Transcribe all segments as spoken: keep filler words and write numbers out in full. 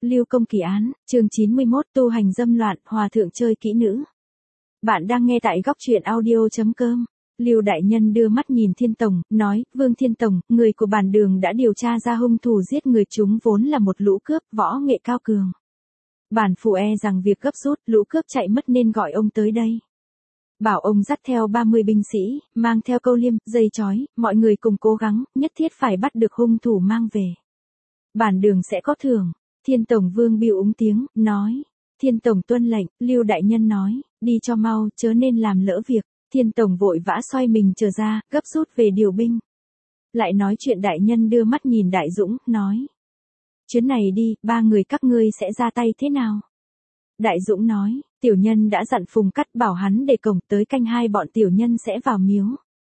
Lưu Công Kỳ án, chương chín mươi mốt tu hành dâm loạn, hòa thượng chơi kỹ nữ. Bạn đang nghe tại góc truyện audio chấm com. Lưu đại nhân đưa mắt nhìn Thiên Tông, nói, Vương Thiên Tông, người của bản đường đã điều tra ra hung thủ giết người chúng vốn là một lũ cướp, võ nghệ cao cường. Bản phủ e rằng việc gấp rút, lũ cướp chạy mất nên gọi ông tới đây. Bảo ông dắt theo ba mươi binh sĩ, mang theo câu liêm, dây chói, mọi người cùng cố gắng, nhất thiết phải bắt được hung thủ mang về. Bản đường sẽ có thưởng. Thiên Tổng Vương Biêu úng tiếng, nói. Thiên Tổng tuân lệnh, Lưu đại nhân nói, đi cho mau, chớ nên làm lỡ việc. Thiên Tổng vội vã xoay mình trở ra, gấp rút về điều binh. Lại nói chuyện đại nhân đưa mắt nhìn Đại Dũng, nói. Chuyến này đi, ba người các ngươi sẽ ra tay thế nào? Đại Dũng nói, tiểu nhân đã dặn Phùng Cắt bảo hắn để cổng tới canh hai bọn tiểu nhân sẽ vào miếu.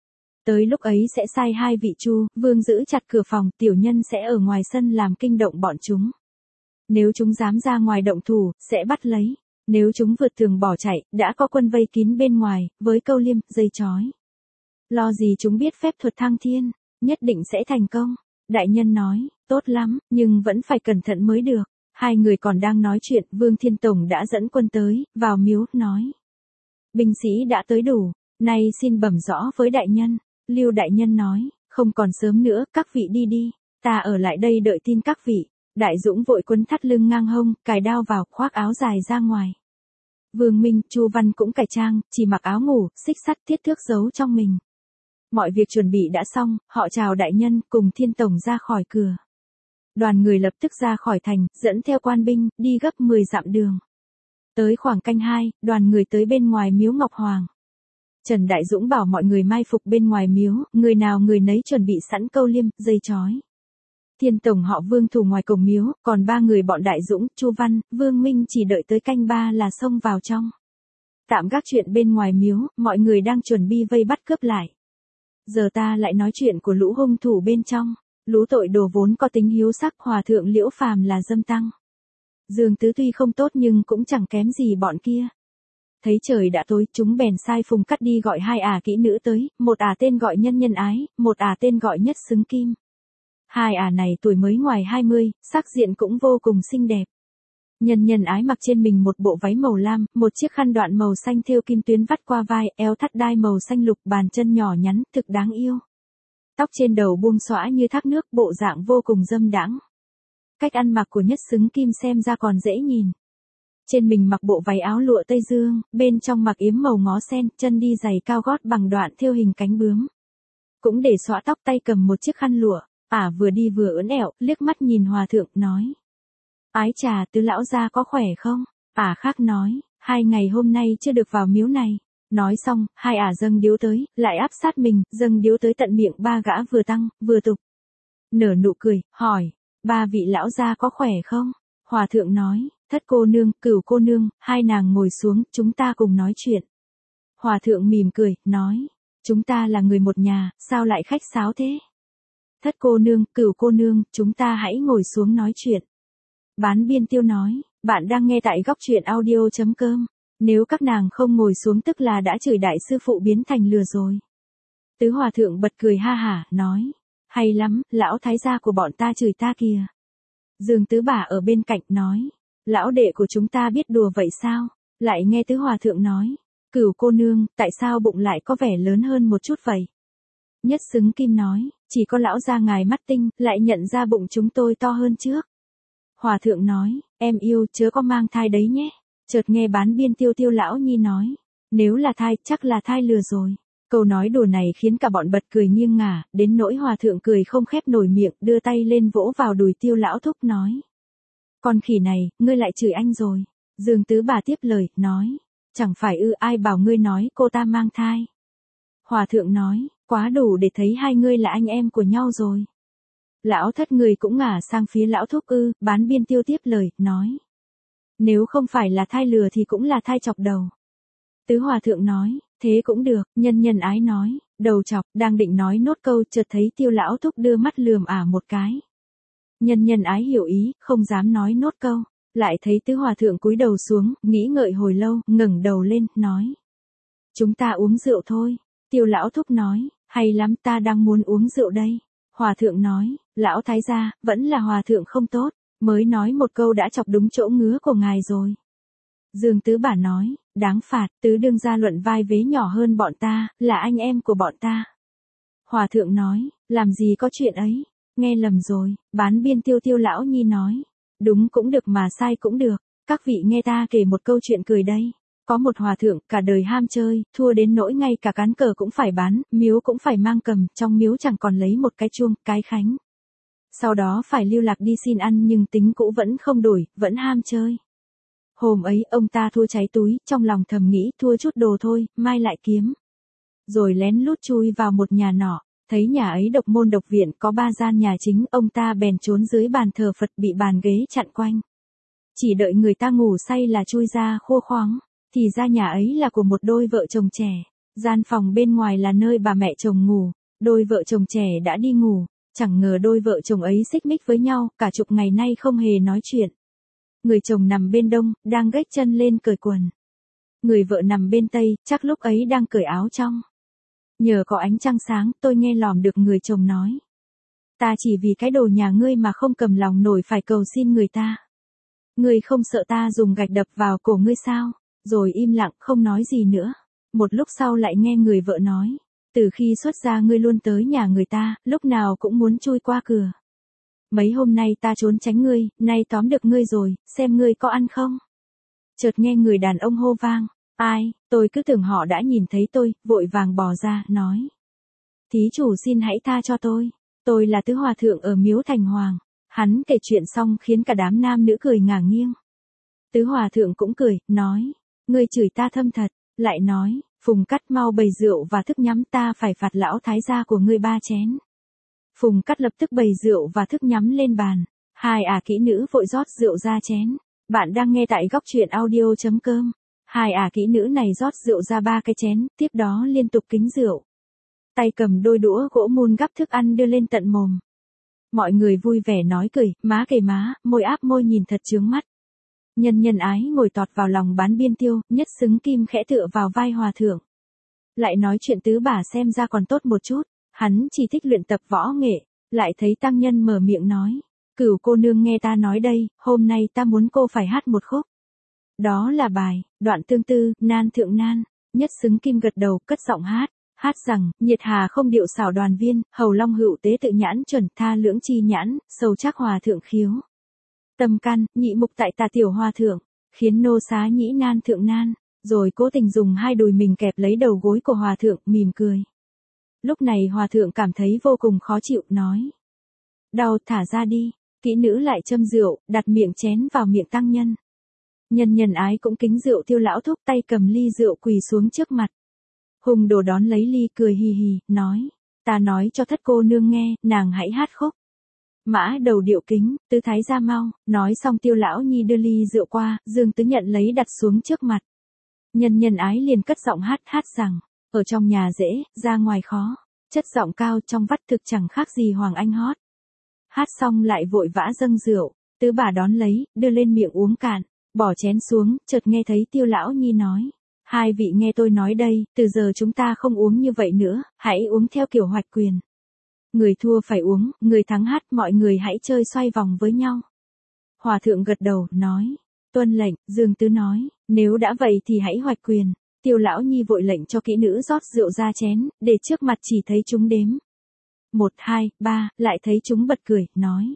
Tới lúc ấy sẽ sai hai vị Chu, Vương giữ chặt cửa phòng, tiểu nhân sẽ ở ngoài sân làm kinh động bọn chúng. Nếu chúng dám ra ngoài động thủ, sẽ bắt lấy. Nếu chúng vượt tường bỏ chạy, đã có quân vây kín bên ngoài, với câu liêm, dây chói. Lo gì chúng biết phép thuật thăng thiên, nhất định sẽ thành công. Đại nhân nói, tốt lắm, nhưng vẫn phải cẩn thận mới được. Hai người còn đang nói chuyện, Vương Thiên Tông đã dẫn quân tới, vào miếu, nói. Binh sĩ đã tới đủ, nay xin bẩm rõ với đại nhân. Lưu đại nhân nói, không còn sớm nữa, các vị đi đi, ta ở lại đây đợi tin các vị. Đại Dũng vội quấn thắt lưng ngang hông, cài đao vào, khoác áo dài ra ngoài. Vương Minh, Chu Văn cũng cải trang, chỉ mặc áo ngủ, xích sắt thiết thước giấu trong mình. Mọi việc chuẩn bị đã xong, họ chào đại nhân, cùng Thiên Tổng ra khỏi cửa. Đoàn người lập tức ra khỏi thành, dẫn theo quan binh, đi gấp mười dặm đường. Tới khoảng canh hai, đoàn người tới bên ngoài miếu Ngọc Hoàng. Trần Đại Dũng bảo mọi người mai phục bên ngoài miếu, người nào người nấy chuẩn bị sẵn câu liêm, dây chói. Thiên Tổng họ Vương thủ ngoài cổng miếu, còn ba người bọn Đại Dũng, Chu Văn, Vương Minh chỉ đợi tới canh ba là xông vào trong. Tạm gác chuyện bên ngoài miếu, mọi người đang chuẩn bị vây bắt cướp lại. Giờ ta lại nói chuyện của lũ hung thủ bên trong. Lũ tội đồ vốn có tính hiếu sắc, hòa thượng Liễu Phàm là dâm tăng. Dương Tứ tuy không tốt nhưng cũng chẳng kém gì bọn kia. Thấy trời đã tối, chúng bèn sai Phùng Cắt đi gọi hai ả kỹ nữ tới, một ả tên gọi Nhân Nhân Ái, một ả tên gọi Nhất Xứng Kim. Hai ả này tuổi mới ngoài hai mươi, sắc diện cũng vô cùng xinh đẹp. Nhân Nhân Ái mặc trên mình một bộ váy màu lam, một chiếc khăn đoạn màu xanh thêu kim tuyến vắt qua vai, eo thắt đai màu xanh lục, bàn chân nhỏ nhắn, thực đáng yêu. Tóc trên đầu buông xõa như thác nước, bộ dạng vô cùng dâm đãng. Cách ăn mặc của Nhất Xứng Kim xem ra còn dễ nhìn. Trên mình mặc bộ váy áo lụa Tây Dương, bên trong mặc yếm màu ngó sen, chân đi giày cao gót bằng đoạn thêu hình cánh bướm. Cũng để xõa tóc, tay cầm một chiếc khăn lụa, ả vừa đi vừa ưỡn ẻo, liếc mắt nhìn hòa thượng, nói. Ái trà, Tứ lão gia có khỏe không? Ả khác nói, hai ngày hôm nay chưa được vào miếu này. Nói xong, hai ả dâng điếu tới, lại áp sát mình, dâng điếu tới tận miệng ba gã vừa tăng, vừa tục. Nở nụ cười, hỏi, ba vị lão gia có khỏe không? Hòa thượng nói, Thất cô nương, Cửu cô nương, hai nàng ngồi xuống, chúng ta cùng nói chuyện. Hòa thượng mỉm cười, nói, chúng ta là người một nhà, sao lại khách sáo thế? Thất cô nương, Cửu cô nương, chúng ta hãy ngồi xuống nói chuyện. Bán Biên Tiêu nói, bạn đang nghe tại góc truyện audio chấm com. Nếu các nàng không ngồi xuống tức là đã chửi đại sư phụ biến thành lừa rồi. Tứ hòa thượng bật cười ha hả, nói. Hay lắm, lão thái gia của bọn ta chửi ta kìa. Dương Tứ Bà ở bên cạnh nói. Lão đệ của chúng ta biết đùa vậy sao? Lại nghe Tứ hòa thượng nói. Cửu cô nương, tại sao bụng lại có vẻ lớn hơn một chút vậy? Nhất Xứng Kim nói. Chỉ có lão gia ngài mắt tinh, lại nhận ra bụng chúng tôi to hơn trước. Hòa thượng nói. Em yêu, chớ có mang thai đấy nhé. Chợt nghe Bán Biên Tiêu Tiêu lão nhi nói, nếu là thai, chắc là thai lừa rồi. Câu nói đùa này khiến cả bọn bật cười nghiêng ngả, đến nỗi hòa thượng cười không khép nổi miệng, đưa tay lên vỗ vào đùi Tiêu lão thúc nói. Con khỉ này, ngươi lại chửi anh rồi. Dương Tứ Bà tiếp lời, nói, chẳng phải ư, ai bảo ngươi nói cô ta mang thai. Hòa thượng nói, quá đủ để thấy hai ngươi là anh em của nhau rồi. Lão thất người cũng ngả sang phía lão thúc ư, Bán Biên Tiêu tiếp lời, nói. Nếu không phải là thai lừa thì cũng là thai chọc đầu. Tứ hòa thượng nói, thế cũng được. Nhân Nhân Ái nói, đầu chọc, đang định nói nốt câu, chợt thấy Tiêu lão thúc đưa mắt lườm ả một cái. Nhân Nhân Ái hiểu ý, không dám nói nốt câu, lại thấy Tứ hòa thượng cúi đầu xuống, nghĩ ngợi hồi lâu, ngẩng đầu lên, nói. Chúng ta uống rượu thôi. Tiêu lão thúc nói, hay lắm, ta đang muốn uống rượu đây. Hòa thượng nói, lão thái gia, vẫn là hòa thượng không tốt. Mới nói một câu đã chọc đúng chỗ ngứa của ngài rồi. Dương Tứ Bả nói, đáng phạt, tứ đương gia luận vai vế nhỏ hơn bọn ta, là anh em của bọn ta. Hòa thượng nói, làm gì có chuyện ấy, nghe lầm rồi, bán biên Tiêu Tiêu lão nhi nói, đúng cũng được mà sai cũng được, các vị nghe ta kể một câu chuyện cười đây. Có một hòa thượng, cả đời ham chơi, thua đến nỗi ngay cả cán cờ cũng phải bán, miếu cũng phải mang cầm, trong miếu chẳng còn lấy một cái chuông, cái khánh. Sau đó phải lưu lạc đi xin ăn nhưng tính cũ vẫn không đổi, vẫn ham chơi. Hôm ấy ông ta thua cháy túi, trong lòng thầm nghĩ thua chút đồ thôi, mai lại kiếm. Rồi lén lút chui vào một nhà nọ, thấy nhà ấy độc môn độc viện có ba gian nhà chính, ông ta bèn trốn dưới bàn thờ Phật bị bàn ghế chặn quanh. Chỉ đợi người ta ngủ say là chui ra khô khoáng, thì ra nhà ấy là của một đôi vợ chồng trẻ. Gian phòng bên ngoài là nơi bà mẹ chồng ngủ, đôi vợ chồng trẻ đã đi ngủ, chẳng ngờ đôi vợ chồng ấy xích mích với nhau, cả chục ngày nay không hề nói chuyện. Người chồng nằm bên đông, đang gếch chân lên cởi quần. Người vợ nằm bên tây, chắc lúc ấy đang cởi áo trong. Nhờ có ánh trăng sáng, tôi nghe lòm được người chồng nói. Ta chỉ vì cái đồ nhà ngươi mà không cầm lòng nổi phải cầu xin người ta. Ngươi không sợ ta dùng gạch đập vào cổ ngươi sao? Rồi im lặng không nói gì nữa. Một lúc sau lại nghe người vợ nói. Từ khi xuất gia ngươi luôn tới nhà người ta, lúc nào cũng muốn chui qua cửa. Mấy hôm nay ta trốn tránh ngươi, nay tóm được ngươi rồi, xem ngươi có ăn không? Chợt nghe người đàn ông hô vang. Ai, tôi cứ tưởng họ đã nhìn thấy tôi, vội vàng bò ra, nói. Thí chủ xin hãy tha cho tôi, tôi là tứ hòa thượng ở miếu Thành Hoàng. Hắn kể chuyện xong khiến cả đám nam nữ cười ngả nghiêng. Tứ hòa thượng cũng cười, nói. Ngươi chửi ta thâm thật, lại nói, Phùng Cắt mau bày rượu và thức nhắm, ta phải phạt lão thái gia của ngươi ba chén. Phùng Cắt lập tức bày rượu và thức nhắm lên bàn. Hai ả kỹ nữ vội rót rượu ra chén. Bạn đang nghe tại góc truyện audio chấm com. Hai ả kỹ nữ này rót rượu ra ba cái chén, tiếp đó liên tục kính rượu. Tay cầm đôi đũa gỗ mun gắp thức ăn đưa lên tận mồm. Mọi người vui vẻ nói cười, má kề má, môi áp môi nhìn thật chướng mắt. Nhân nhân ái ngồi tọt vào lòng bán biên Tiêu, nhất xứng kim khẽ tựa vào vai hòa thượng. Lại nói chuyện tứ bả xem ra còn tốt một chút, hắn chỉ thích luyện tập võ nghệ, lại thấy tăng nhân mở miệng nói. Cửu cô nương nghe ta nói đây, hôm nay ta muốn cô phải hát một khúc. Đó là bài, đoạn tương tư, nan thượng nan, nhất xứng kim gật đầu, cất giọng hát. Hát rằng, nhiệt hà không điệu xảo đoàn viên, hầu long hữu tế tự nhãn chuẩn, tha lưỡng chi nhãn, sâu chắc hòa thượng khiếu. Tâm can, nhị mục tại tà tiểu hòa thượng, khiến nô xá nhĩ nan thượng nan, rồi cố tình dùng hai đùi mình kẹp lấy đầu gối của hòa thượng, mỉm cười. Lúc này hòa thượng cảm thấy vô cùng khó chịu, nói. Đau, thả ra đi, kỹ nữ lại châm rượu, đặt miệng chén vào miệng tăng nhân. Nhân nhân ái cũng kính rượu Tiêu lão thúc, tay cầm ly rượu quỳ xuống trước mặt. Hùng đồ đón lấy ly cười hì hì, nói. Ta nói cho thất cô nương nghe, nàng hãy hát khúc. Mã đầu điệu kính, tứ thái ra mau, nói xong Tiêu lão nhi đưa ly rượu qua, Dương Tứ nhận lấy đặt xuống trước mặt. Nhân nhân ái liền cất giọng hát, hát rằng, ở trong nhà dễ, ra ngoài khó, chất giọng cao trong vắt thực chẳng khác gì Hoàng Anh hót. Hát xong lại vội vã dâng rượu, tứ bà đón lấy, đưa lên miệng uống cạn, bỏ chén xuống, chợt nghe thấy Tiêu lão nhi nói. Hai vị nghe tôi nói đây, từ giờ chúng ta không uống như vậy nữa, hãy uống theo kiểu hoạch quyền. Người thua phải uống, người thắng hát, mọi người hãy chơi xoay vòng với nhau. Hòa thượng gật đầu, nói. Tuân lệnh, Dương Tứ nói, nếu đã vậy thì hãy hoạch quyền. Tiêu lão nhi vội lệnh cho kỹ nữ rót rượu ra chén, để trước mặt chỉ thấy chúng đếm. Một, hai, ba, lại thấy chúng bật cười, nói.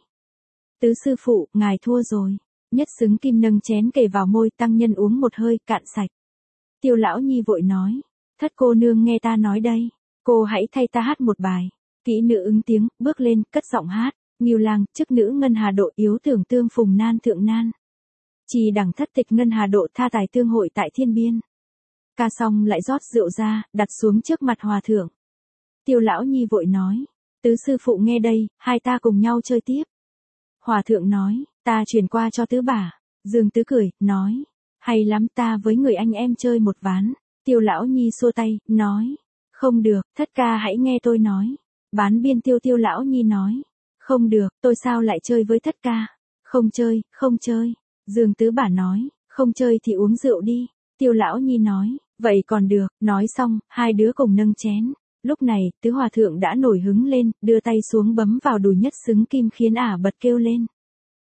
Tứ sư phụ, ngài thua rồi. Nhất xứng kim nâng chén kề vào môi, tăng nhân uống một hơi, cạn sạch. Tiêu lão nhi vội nói. Thất cô nương nghe ta nói đây. Cô hãy thay ta hát một bài. Kỹ nữ ứng tiếng, bước lên, cất giọng hát. Ngưu lang, chức nữ ngân hà độ yếu tưởng tương phùng nan thượng nan. Chỉ đẳng thất tịch ngân hà độ tha tài tương hội tại thiên biên. Ca xong lại rót rượu ra, đặt xuống trước mặt hòa thượng. Tiêu lão nhi vội nói. Tứ sư phụ nghe đây, hai ta cùng nhau chơi tiếp. Hòa thượng nói, ta truyền qua cho tứ bả. Dương Tứ cười, nói. Hay lắm, ta với người anh em chơi một ván. Tiêu lão nhi xua tay, nói. Không được, thất ca hãy nghe tôi nói. Bán biên tiêu tiêu lão nhi nói. Không được, tôi sao lại chơi với thất ca. Không chơi, không chơi. Dương Tứ bả nói, không chơi thì uống rượu đi. Tiêu lão nhi nói, vậy còn được, nói xong, hai đứa cùng nâng chén. Lúc này, tứ hòa thượng đã nổi hứng lên, đưa tay xuống bấm vào đùi nhất xứng kim khiến ả bật kêu lên.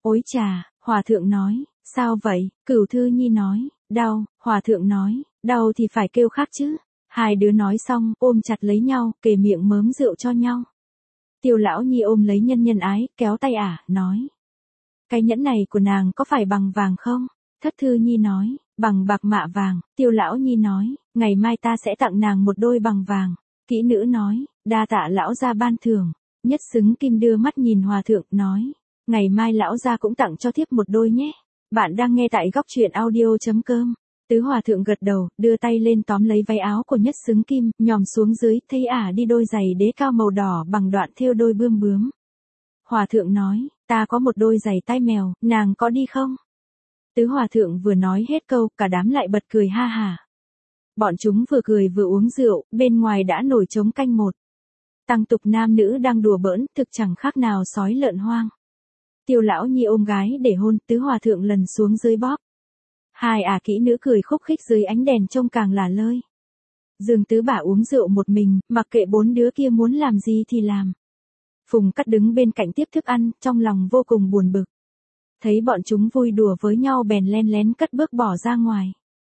Ôi chà, hòa thượng nói, sao vậy, Cửu Thư Nhi nói, đau, hòa thượng nói, đau thì phải kêu khác chứ. Hai đứa nói xong, ôm chặt lấy nhau, kề miệng mớm rượu cho nhau. Tiêu Lão Nhi ôm lấy Nhân Nhân ái, kéo tay ả, nói. Cái nhẫn này của nàng có phải bằng vàng không? Thất Thư Nhi nói, bằng bạc mạ vàng. Tiêu Lão Nhi nói, ngày mai ta sẽ tặng nàng một đôi bằng vàng. Kỹ nữ nói, đa tạ lão gia ban thưởng. Nhất Xứng Kim đưa mắt nhìn hòa thượng, nói, ngày mai lão gia cũng tặng cho thiếp một đôi nhé. Bạn đang nghe tại góc truyện audio.com. Tứ hòa thượng gật đầu, đưa tay lên tóm lấy váy áo của Nhất Xứng Kim, nhòm xuống dưới, thấy ả đi đôi giày đế cao màu đỏ bằng đoạn thêu đôi bươm bướm. Hòa thượng nói, ta có một đôi giày tai mèo, nàng có đi không? Tứ hòa thượng vừa nói hết câu, cả đám lại bật cười ha hả. Bọn chúng vừa cười vừa uống rượu, bên ngoài đã nổi trống canh một. Tăng tục nam nữ đang đùa bỡn, thực chẳng khác nào sói lợn hoang. Tiêu Lão Nhi ôm gái để hôn, tứ hòa thượng lần xuống dưới bóp. Hai ả kỹ nữ cười khúc khích dưới ánh đèn trông càng lả lơi. Dương Tứ Bả uống rượu một mình, mặc kệ bốn đứa kia muốn làm gì thì làm. Phùng Cắt đứng bên cạnh tiếp thức ăn, trong lòng vô cùng buồn bực. Thấy bọn chúng vui đùa với nhau bèn len lén cất bước bỏ ra ngoài.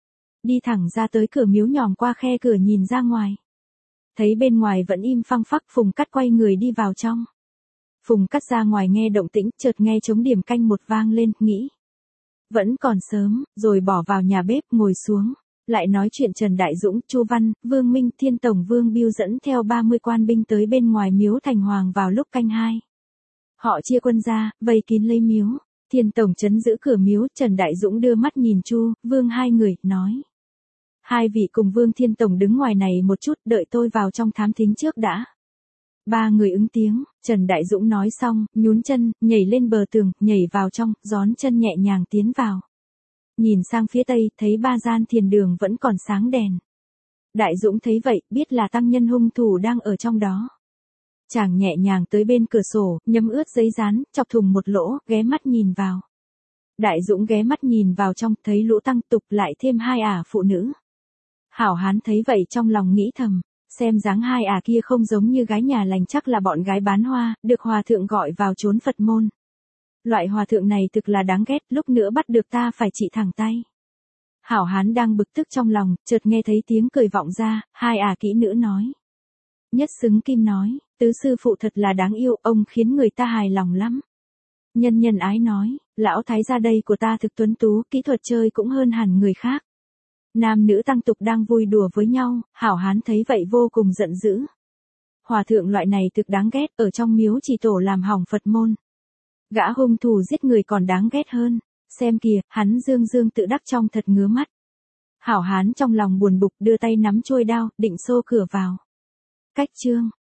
Đi thẳng ra tới cửa miếu nhòm qua khe cửa nhìn ra ngoài. Thấy bên ngoài vẫn im phăng phắc, Phùng Cắt quay người đi vào trong. Phùng Cắt ra ngoài nghe động tĩnh, chợt nghe trống điểm canh một vang lên, nghĩ. Vẫn còn sớm, rồi bỏ vào nhà bếp ngồi xuống. Lại nói chuyện Trần Đại Dũng, Chu Văn, Vương Minh, Thiên Tổng Vương Biêu dẫn theo ba mươi quan binh tới bên ngoài miếu Thành Hoàng vào lúc canh hai. Họ chia quân ra, vây kín lấy miếu. Thiên Tổng trấn giữ cửa miếu, Trần Đại Dũng đưa mắt nhìn Chu, Vương hai người, nói. Hai vị cùng Vương Thiên Tổng đứng ngoài này một chút, đợi tôi vào trong thám thính trước đã. Ba người ứng tiếng, Trần Đại Dũng nói xong, nhún chân, nhảy lên bờ tường, nhảy vào trong, gión chân nhẹ nhàng tiến vào. Nhìn sang phía tây, thấy ba gian thiền đường vẫn còn sáng đèn. Đại Dũng thấy vậy, biết là tăng nhân hung thủ đang ở trong đó. Chàng nhẹ nhàng tới bên cửa sổ, nhấm ướt giấy dán, chọc thùng một lỗ, ghé mắt nhìn vào. Đại Dũng ghé mắt nhìn vào trong, thấy lũ tăng tục lại thêm hai ả phụ nữ. Hảo hán thấy vậy trong lòng nghĩ thầm, xem dáng hai ả kia không giống như gái nhà lành, chắc là bọn gái bán hoa, được hòa thượng gọi vào trốn Phật môn. Loại hòa thượng này thực là đáng ghét, lúc nữa bắt được ta phải trị thẳng tay. Hảo hán đang bực tức trong lòng, chợt nghe thấy tiếng cười vọng ra, hai ả kỹ nữ nói. Nhất Xứng Kim nói, tứ sư phụ thật là đáng yêu, ông khiến người ta hài lòng lắm. Nhân Nhân ái nói, lão thái gia đây của ta thực tuấn tú, kỹ thuật chơi cũng hơn hẳn người khác. Nam nữ tăng tục đang vui đùa với nhau, hảo hán thấy vậy vô cùng giận dữ. Hòa thượng loại này thực đáng ghét, ở trong miếu chỉ tổ làm hỏng Phật môn. Gã hung thủ giết người còn đáng ghét hơn, xem kìa, hắn dương dương tự đắc trong thật ngứa mắt. Hảo hán trong lòng buồn bực đưa tay nắm chuôi đao, định xô cửa vào. Cách chương